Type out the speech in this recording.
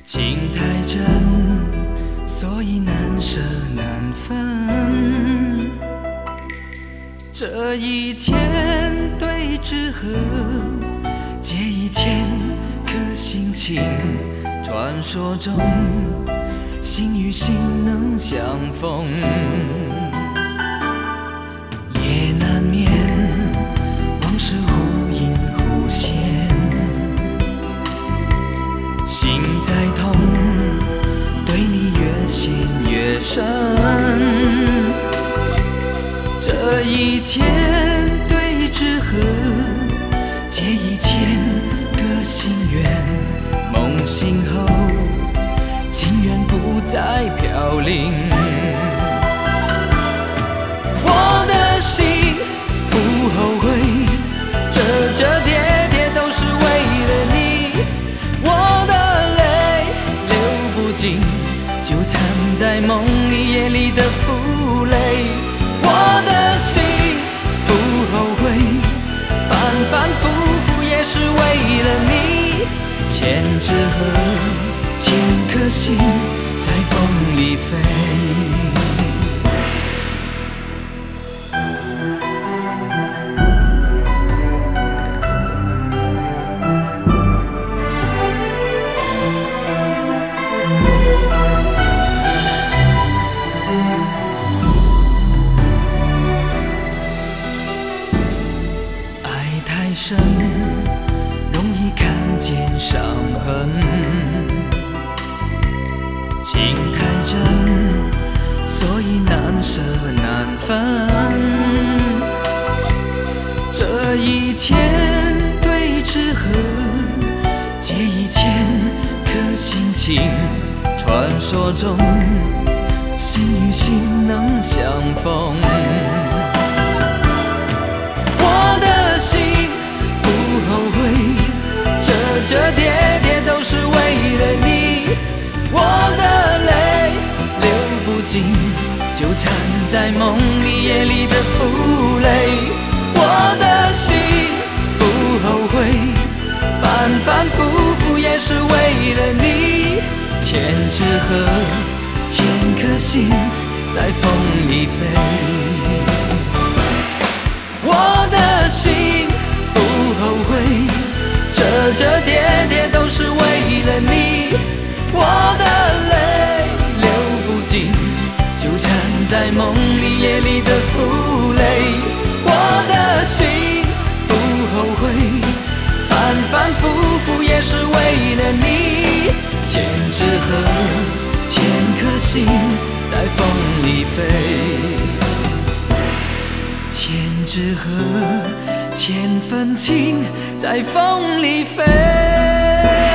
情太真，所以难舍难分。这一天对之后，借1000颗心情。传说中，心与心能相逢，也难免往事忽隐忽现。心在痛，对你越陷越深。这一天对之后，借1000个心愿。梦醒后，情缘不再飘零。我的心不后悔，折叠叠都是为了你。我的泪流不尽，就藏在梦里夜里的负累。我的心不后悔，反反复复也是为了你。千纸鹤，1000颗心在风里飞。爱太深，容易看见伤痕，情太真，所以难舍难分。这一天对之后，借1000颗心情。传说中，心与心能相逢。我的心不后悔，折叠叠都是为了你。我的泪流不尽，就藏在梦里夜里的负累。我的心不后悔，反反复复也是为了你。千纸鹤，1000颗心在风里飞。我的心不后悔，折叠叠都是为了你。我的泪流不尽，就藏在梦里夜里的负累。我的心不后悔，反反复复也是为了你。千纸鹤，1000颗心在风里飞。千纸鹤，1000份情在风里飞。